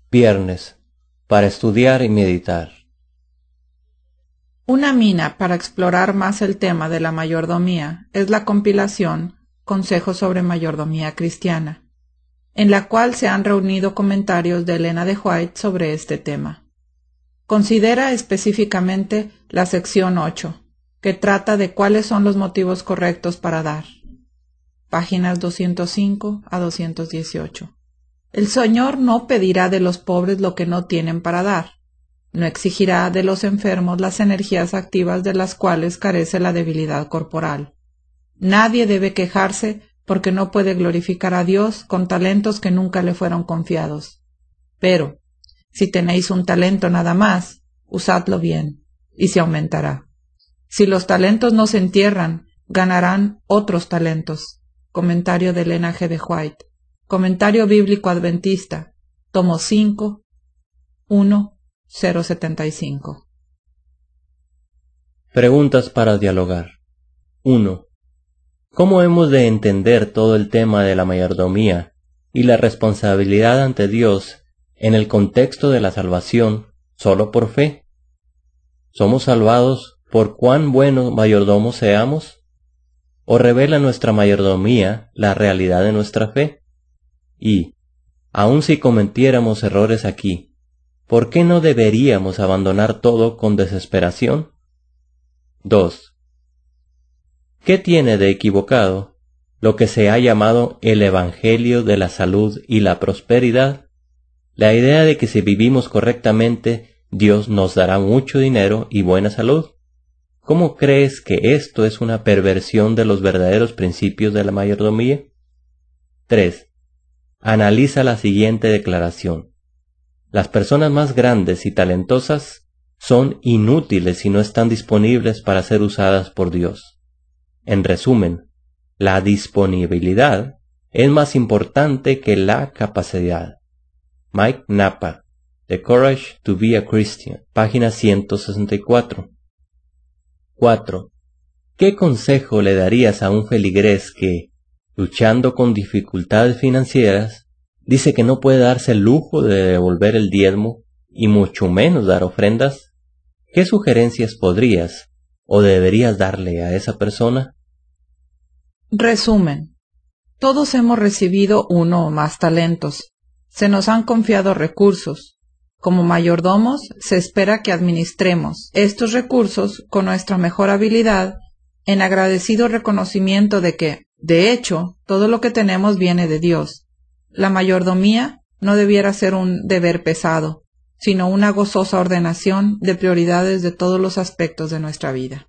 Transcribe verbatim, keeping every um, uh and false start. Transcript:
Viernes, para estudiar y meditar. Una mina para explorar más el tema de la mayordomía es la compilación Consejos sobre Mayordomía Cristiana, en la cual se han reunido comentarios de Elena de White sobre este tema. Considera específicamente la sección ocho, que trata de cuáles son los motivos correctos para dar. Páginas doscientos cinco a doscientos dieciocho. El Señor no pedirá de los pobres lo que no tienen para dar. No exigirá de los enfermos las energías activas de las cuales carece la debilidad corporal. Nadie debe quejarse porque no puede glorificar a Dios con talentos que nunca le fueron confiados. Pero, si tenéis un talento nada más, usadlo bien, y se aumentará. Si los talentos no se entierran, ganarán otros talentos. Comentario de Elena G. de White. Comentario Bíblico Adventista, tomo cinco, uno, cero setenta y cinco. Preguntas para dialogar. uno. ¿Cómo hemos de entender todo el tema de la mayordomía y la responsabilidad ante Dios en el contexto de la salvación solo por fe? ¿Somos salvados por cuán buenos mayordomos seamos? ¿O revela nuestra mayordomía la realidad de nuestra fe? Y, aun si cometiéramos errores aquí, ¿por qué no deberíamos abandonar todo con desesperación? dos. ¿Qué tiene de equivocado lo que se ha llamado el Evangelio de la salud y la prosperidad? La idea de que si vivimos correctamente, Dios nos dará mucho dinero y buena salud. ¿Cómo crees que esto es una perversión de los verdaderos principios de la mayordomía? tres. Analiza la siguiente declaración. Las personas más grandes y talentosas son inútiles si no están disponibles para ser usadas por Dios. En resumen, la disponibilidad es más importante que la capacidad. Mike Napa, The Courage to be a Christian, página ciento sesenta y cuatro. cuatro. ¿Qué consejo le darías a un feligrés que, luchando con dificultades financieras, dice que no puede darse el lujo de devolver el diezmo y mucho menos dar ofrendas? ¿Qué sugerencias podrías o deberías darle a esa persona? Resumen. Todos hemos recibido uno o más talentos. Se nos han confiado recursos. Como mayordomos, se espera que administremos estos recursos con nuestra mejor habilidad en agradecido reconocimiento de que, de hecho, todo lo que tenemos viene de Dios. La mayordomía no debiera ser un deber pesado, sino una gozosa ordenación de prioridades de todos los aspectos de nuestra vida.